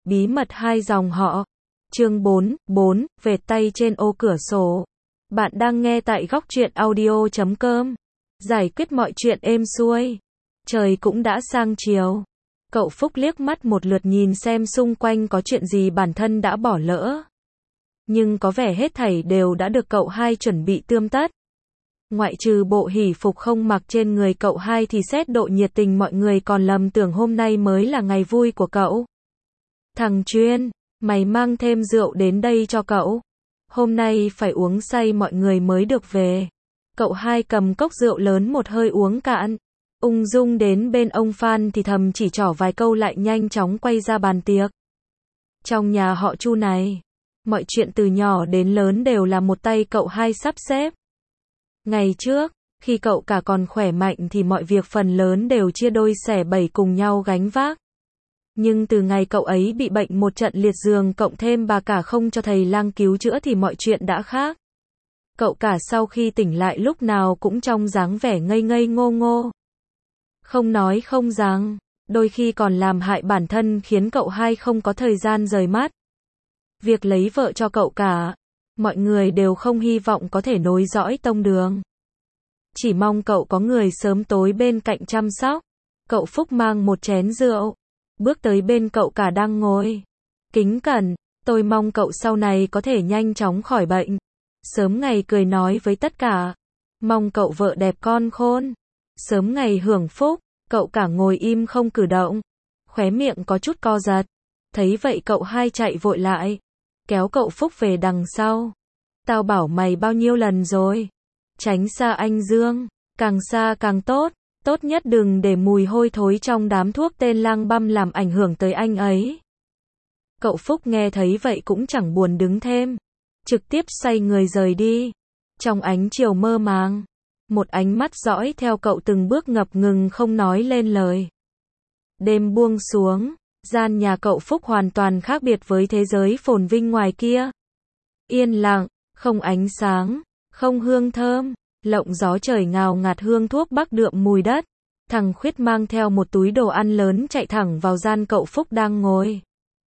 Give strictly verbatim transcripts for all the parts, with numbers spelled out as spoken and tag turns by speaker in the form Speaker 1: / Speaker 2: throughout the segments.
Speaker 1: bí mật hai dòng họ. Chương bốn, bốn, vệt tay trên ô cửa sổ. Bạn đang nghe tại góc truyện audio chấm com. Giải quyết mọi chuyện êm xuôi. Trời cũng đã sang chiều. Cậu Phúc liếc mắt một lượt nhìn xem xung quanh có chuyện gì bản thân đã bỏ lỡ. Nhưng có vẻ hết thảy đều đã được cậu hai chuẩn bị tươm tất. Ngoại trừ bộ hỷ phục không mặc trên người cậu hai thì xét độ nhiệt tình mọi người còn lầm tưởng hôm nay mới là ngày vui của cậu. Thằng Chuyên, mày mang thêm rượu đến đây cho cậu. Hôm nay phải uống say mọi người mới được về. Cậu hai cầm cốc rượu lớn một hơi uống cạn. Ung dung đến bên ông Phan thì thầm chỉ trỏ vài câu lại nhanh chóng quay ra bàn tiệc. Trong nhà họ Chu này, mọi chuyện từ nhỏ đến lớn đều là một tay cậu hai sắp xếp. Ngày trước, khi cậu cả còn khỏe mạnh thì mọi việc phần lớn đều chia đôi xẻ bảy cùng nhau gánh vác. Nhưng từ ngày cậu ấy bị bệnh một trận liệt giường cộng thêm bà cả không cho thầy lang cứu chữa thì mọi chuyện đã khác. Cậu cả sau khi tỉnh lại lúc nào cũng trong dáng vẻ ngây ngây ngô ngô. Không nói không rằng, đôi khi còn làm hại bản thân khiến cậu hai không có thời gian rời mắt. Việc lấy vợ cho cậu cả, mọi người đều không hy vọng có thể nối dõi tông đường. Chỉ mong cậu có người sớm tối bên cạnh chăm sóc. Cậu Phúc mang một chén rượu, bước tới bên cậu cả đang ngồi. Kính cẩn, tôi mong cậu sau này có thể nhanh chóng khỏi bệnh. Sớm ngày cười nói với tất cả. Mong cậu vợ đẹp con khôn. Sớm ngày hưởng phúc. Cậu cả ngồi im không cử động. Khóe miệng có chút co giật. Thấy vậy cậu hai chạy vội lại. Kéo cậu Phúc về đằng sau. Tao bảo mày bao nhiêu lần rồi. Tránh xa anh Dương. Càng xa càng tốt. Tốt nhất đừng để mùi hôi thối trong đám thuốc tên lang băm làm ảnh hưởng tới anh ấy. Cậu Phúc nghe thấy vậy cũng chẳng buồn đứng thêm. Trực tiếp xoay người rời đi. Trong ánh chiều mơ màng. Một ánh mắt dõi theo cậu từng bước ngập ngừng không nói lên lời. Đêm buông xuống. Gian nhà cậu Phúc hoàn toàn khác biệt với thế giới phồn vinh ngoài kia. Yên lặng, không ánh sáng, không hương thơm, lộng gió trời ngào ngạt hương thuốc bắc đượm mùi đất. Thằng Khuyết mang theo một túi đồ ăn lớn chạy thẳng vào gian cậu Phúc đang ngồi.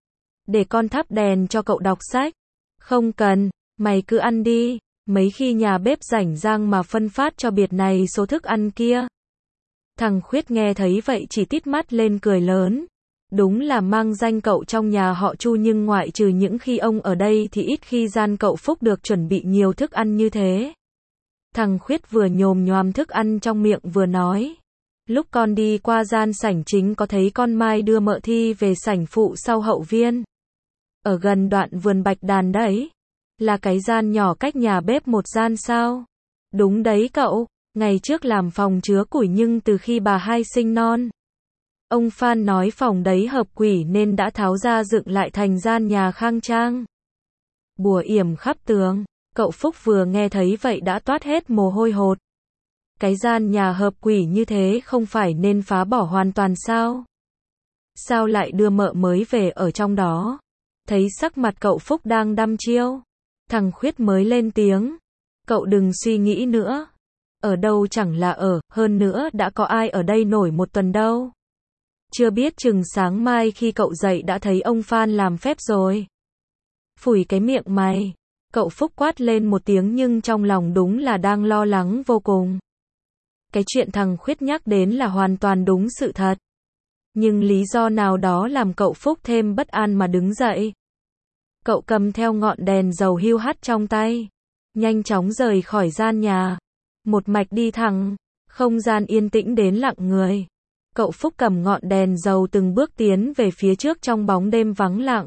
Speaker 1: Để con thắp đèn cho cậu đọc sách. Không cần, mày cứ ăn đi, mấy khi nhà bếp rảnh rang mà phân phát cho biệt này số thức ăn kia. Thằng Khuyết nghe thấy vậy chỉ tít mắt lên cười lớn. Đúng là mang danh cậu trong nhà họ Chu nhưng ngoại trừ những khi ông ở đây thì ít khi gian cậu Phúc được chuẩn bị nhiều thức ăn như thế. Thằng Khuyết vừa nhồm nhoàm thức ăn trong miệng vừa nói. Lúc con đi qua gian sảnh chính có thấy con Mai đưa Mợ Thi về sảnh phụ sau hậu viên. Ở gần đoạn vườn bạch đàn đấy. Là cái gian nhỏ cách nhà bếp một gian sao? Đúng đấy cậu, ngày trước làm phòng chứa củi nhưng từ khi bà hai sinh non. Ông Phan nói phòng đấy hợp quỷ nên đã tháo ra dựng lại thành gian nhà khang trang. Bùa yểm khắp tường, cậu Phúc vừa nghe thấy vậy đã toát hết mồ hôi hột. Cái gian nhà hợp quỷ như thế không phải nên phá bỏ hoàn toàn sao? Sao lại đưa mợ mới về ở trong đó? Thấy sắc mặt cậu Phúc đang đăm chiêu. Thằng Khuyết mới lên tiếng. Cậu đừng suy nghĩ nữa. Ở đâu chẳng là ở, hơn nữa đã có ai ở đây nổi một tuần đâu. Chưa biết chừng sáng mai khi cậu dậy đã thấy ông Phan làm phép rồi. Phủi cái miệng mày. Cậu Phúc quát lên một tiếng nhưng trong lòng đúng là đang lo lắng vô cùng. Cái chuyện thằng Khuyết nhắc đến là hoàn toàn đúng sự thật. Nhưng lý do nào đó làm cậu Phúc thêm bất an mà đứng dậy. Cậu cầm theo ngọn đèn dầu hiu hắt trong tay. Nhanh chóng rời khỏi gian nhà. Một mạch đi thẳng. Không gian yên tĩnh đến lặng người. Cậu Phúc cầm ngọn đèn dầu từng bước tiến về phía trước trong bóng đêm vắng lặng.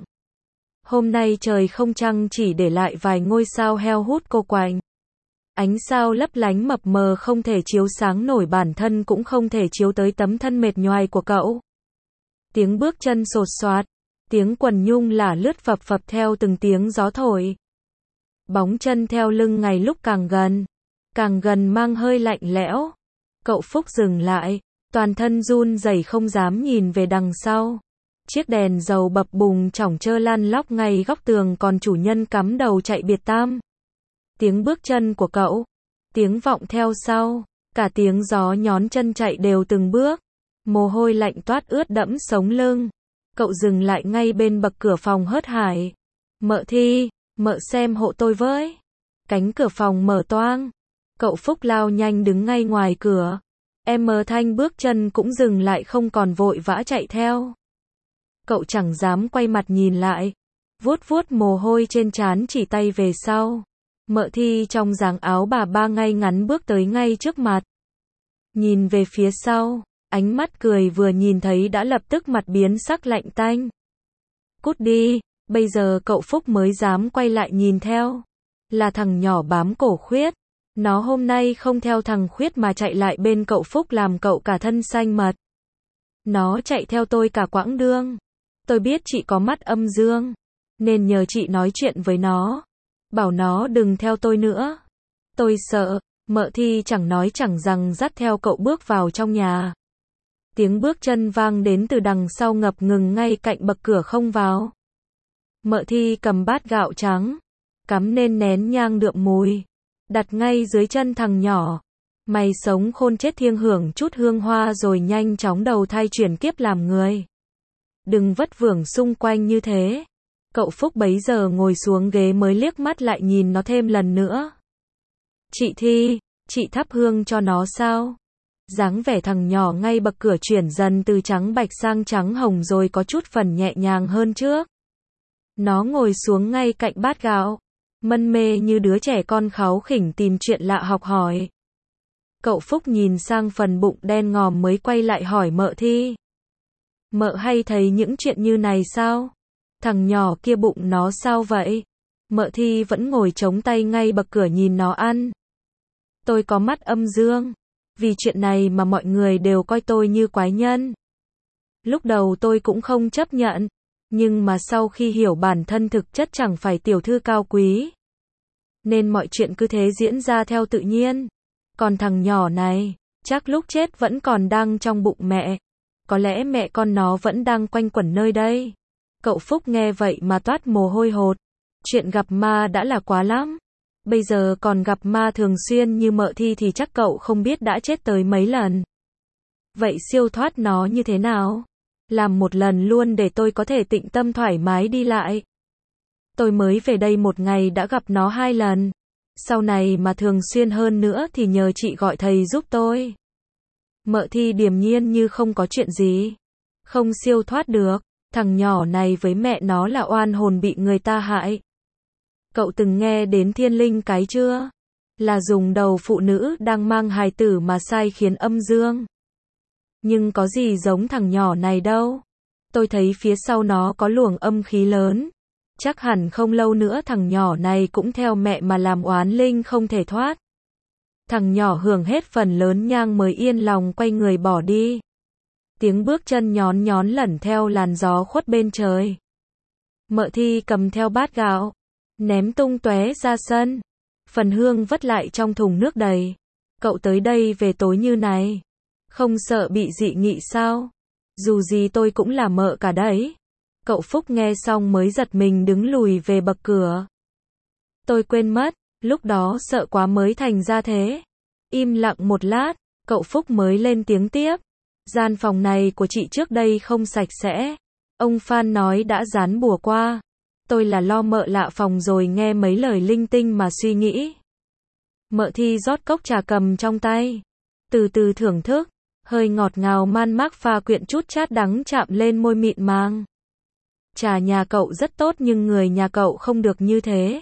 Speaker 1: Hôm nay trời không trăng chỉ để lại vài ngôi sao heo hút cô quạnh. Ánh sao lấp lánh mập mờ không thể chiếu sáng nổi bản thân cũng không thể chiếu tới tấm thân mệt nhoài của cậu. Tiếng bước chân sột soạt. Tiếng quần nhung lả lướt phập phập theo từng tiếng gió thổi. Bóng chân theo lưng ngày lúc càng gần. Càng gần mang hơi lạnh lẽo. Cậu Phúc dừng lại. Toàn thân run rẩy không dám nhìn về đằng sau. Chiếc đèn dầu bập bùng chỏng chơ lăn lóc ngay góc tường còn chủ nhân cắm đầu chạy biệt tam. Tiếng bước chân của cậu. Tiếng vọng theo sau. Cả tiếng gió nhón chân chạy đều từng bước. Mồ hôi lạnh toát ướt đẫm sống lưng. Cậu dừng lại ngay bên bậc cửa phòng hớt hải. Mợ Thi, mợ xem hộ tôi với. Cánh cửa phòng mở toang. Cậu Phúc lao nhanh đứng ngay ngoài cửa. Em mờ Thanh bước chân cũng dừng lại không còn vội vã chạy theo. Cậu chẳng dám quay mặt nhìn lại. Vuốt vuốt mồ hôi trên trán chỉ tay về sau. Mợ Thi trong dáng áo bà ba ngay ngắn bước tới ngay trước mặt. Nhìn về phía sau, ánh mắt cười vừa nhìn thấy đã lập tức mặt biến sắc lạnh tanh. Cút đi, bây giờ cậu Phúc mới dám quay lại nhìn theo. Là thằng nhỏ bám cổ Khuyết. Nó hôm nay không theo thằng Khuyết mà chạy lại bên cậu Phúc làm cậu cả thân xanh mật. Nó chạy theo tôi cả quãng đường. Tôi biết chị có mắt âm dương, nên nhờ chị nói chuyện với nó. Bảo nó đừng theo tôi nữa. Tôi sợ. Mợ Thi chẳng nói chẳng rằng dắt theo cậu bước vào trong nhà. Tiếng bước chân vang đến từ đằng sau ngập ngừng ngay cạnh bậc cửa không vào. Mợ Thi cầm bát gạo trắng, cắm nên nén nhang đượm mùi, đặt ngay dưới chân thằng nhỏ. Mày sống khôn chết thiêng hưởng chút hương hoa rồi nhanh chóng đầu thai chuyển kiếp làm người. Đừng vất vưởng xung quanh như thế. Cậu Phúc bấy giờ ngồi xuống ghế mới liếc mắt lại nhìn nó thêm lần nữa. Chị Thi, chị thắp hương cho nó sao? Dáng vẻ thằng nhỏ ngay bậc cửa chuyển dần từ trắng bạch sang trắng hồng rồi có chút phần nhẹ nhàng hơn trước. Nó ngồi xuống ngay cạnh bát gạo, mân mê như đứa trẻ con kháu khỉnh tìm chuyện lạ học hỏi. Cậu Phúc nhìn sang phần bụng đen ngòm mới quay lại hỏi mợ Thi. Mợ hay thấy những chuyện như này sao? Thằng nhỏ kia bụng nó sao vậy? Mợ Thi vẫn ngồi chống tay ngay bậc cửa nhìn nó ăn. Tôi có mắt âm dương. Vì chuyện này mà mọi người đều coi tôi như quái nhân. Lúc đầu tôi cũng không chấp nhận. Nhưng mà sau khi hiểu bản thân thực chất chẳng phải tiểu thư cao quý, nên mọi chuyện cứ thế diễn ra theo tự nhiên. Còn thằng nhỏ này, chắc lúc chết vẫn còn đang trong bụng mẹ. Có lẽ mẹ con nó vẫn đang quanh quẩn nơi đây. Cậu Phúc nghe vậy mà toát mồ hôi hột. Chuyện gặp ma đã là quá lắm. Bây giờ còn gặp ma thường xuyên như mợ Thi thì chắc cậu không biết đã chết tới mấy lần. Vậy siêu thoát nó như thế nào? Làm một lần luôn để tôi có thể tịnh tâm thoải mái đi lại. Tôi mới về đây một ngày đã gặp nó hai lần. Sau này mà thường xuyên hơn nữa thì nhờ chị gọi thầy giúp tôi. Mợ Thi điềm nhiên như không có chuyện gì. Không siêu thoát được. Thằng nhỏ này với mẹ nó là oan hồn bị người ta hại. Cậu từng nghe đến thiên linh cái chưa? Là dùng đầu phụ nữ đang mang hài tử mà sai khiến âm dương. Nhưng có gì giống thằng nhỏ này đâu. Tôi thấy phía sau nó có luồng âm khí lớn. Chắc hẳn không lâu nữa thằng nhỏ này cũng theo mẹ mà làm oán linh không thể thoát. Thằng nhỏ hưởng hết phần lớn nhang mới yên lòng quay người bỏ đi. Tiếng bước chân nhón nhón lẩn theo làn gió khuất bên trời. Mợ Thi cầm theo bát gạo, ném tung tóe ra sân. Phần hương vất lại trong thùng nước đầy. Cậu tới đây về tối như này, không sợ bị dị nghị sao? Dù gì tôi cũng là mợ cả đấy. Cậu Phúc nghe xong mới giật mình đứng lùi về bậc cửa. Tôi quên mất, lúc đó sợ quá mới thành ra thế. Im lặng một lát, cậu Phúc mới lên tiếng tiếp. Gian phòng này của chị trước đây không sạch sẽ. Ông Phan nói đã dán bùa qua. Tôi là lo mợ lạ phòng rồi nghe mấy lời linh tinh mà suy nghĩ. Mợ Thi rót cốc trà cầm trong tay, từ từ thưởng thức, hơi ngọt ngào man mác pha quyện chút chát đắng chạm lên môi mịn màng. Trà nhà cậu rất tốt nhưng người nhà cậu không được như thế.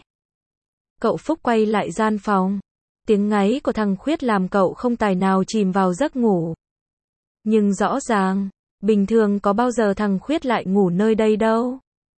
Speaker 1: Cậu Phúc quay lại gian phòng. Tiếng ngáy của thằng Khuyết làm cậu không tài nào chìm vào giấc ngủ. Nhưng rõ ràng, bình thường có bao giờ thằng Khuyết lại ngủ nơi đây đâu.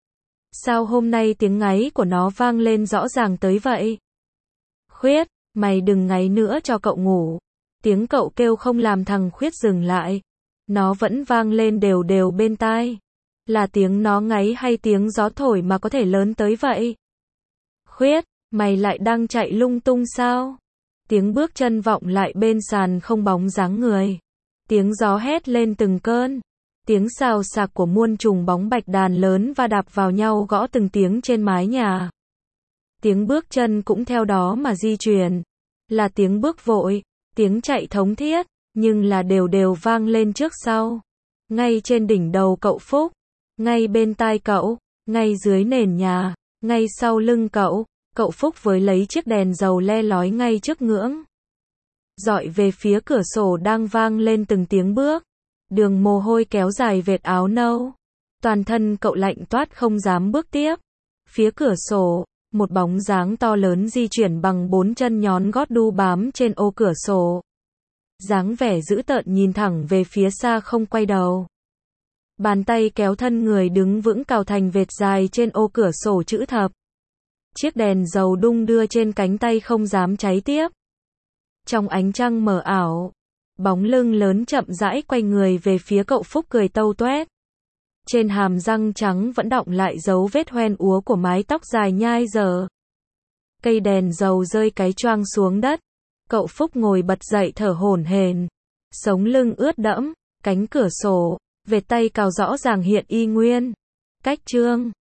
Speaker 1: Sao hôm nay tiếng ngáy của nó vang lên rõ ràng tới vậy? Khuyết, mày đừng ngáy nữa cho cậu ngủ. Tiếng cậu kêu không làm thằng Khuyết dừng lại. Nó vẫn vang lên đều đều bên tai. Là tiếng nó ngáy hay tiếng gió thổi mà có thể lớn tới vậy? Khuyết, mày lại đang chạy lung tung sao? Tiếng bước chân vọng lại bên sàn không bóng dáng người. Tiếng gió hét lên từng cơn. Tiếng xào xạc của muôn trùng bóng bạch đàn lớn va đạp vào nhau gõ từng tiếng trên mái nhà. Tiếng bước chân cũng theo đó mà di chuyển. Là tiếng bước vội, tiếng chạy thống thiết, nhưng là đều đều vang lên trước sau. Ngay trên đỉnh đầu cậu Phúc. Ngay bên tai cậu, ngay dưới nền nhà, ngay sau lưng cậu, cậu Phúc với lấy chiếc đèn dầu le lói ngay trước ngưỡng. Dọi về phía cửa sổ đang vang lên từng tiếng bước. Đường mồ hôi kéo dài vệt áo nâu. Toàn thân cậu lạnh toát không dám bước tiếp. Phía cửa sổ, một bóng dáng to lớn di chuyển bằng bốn chân nhón gót đu bám trên ô cửa sổ. Dáng vẻ dữ tợn nhìn thẳng về phía xa không quay đầu. Bàn tay kéo thân người đứng vững cào thành vệt dài trên ô cửa sổ chữ thập. Chiếc đèn dầu đung đưa trên cánh tay không dám cháy tiếp. Trong ánh trăng mờ ảo, bóng lưng lớn chậm rãi quay người về phía cậu Phúc cười tâu toét. Trên hàm răng trắng vẫn đọng lại dấu vết hoen úa của mái tóc dài nhai dở. Cây đèn dầu rơi cái choang xuống đất. Cậu Phúc ngồi bật dậy thở hổn hển. Sống lưng ướt đẫm, cánh cửa sổ, vệt tay cào rõ ràng hiện y nguyên. Cách chương